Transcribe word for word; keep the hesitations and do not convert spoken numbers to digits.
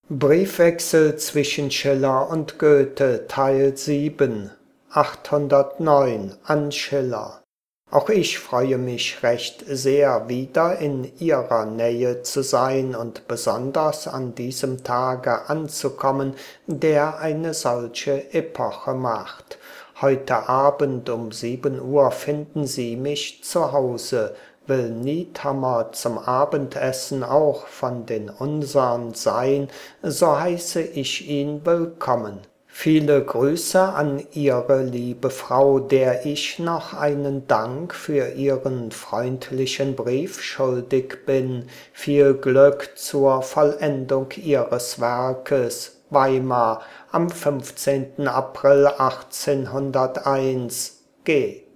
Briefwechsel zwischen Schiller und Goethe Teil sieben achthundertneun an Schiller. Auch ich freue mich recht sehr, wieder in Ihrer Nähe zu sein und besonders an diesem Tage anzukommen, der eine solche Epoche macht. Heute Abend um sieben Uhr finden Sie mich zu Hause. Will Niethammer zum Abendessen auch von den Unsern sein, so heiße ich ihn willkommen. Viele Grüße an Ihre liebe Frau, der ich noch einen Dank für Ihren freundlichen Brief schuldig bin. Viel Glück zur Vollendung Ihres Werkes. Weimar am fünfzehnten April achtzehnhunderteins. G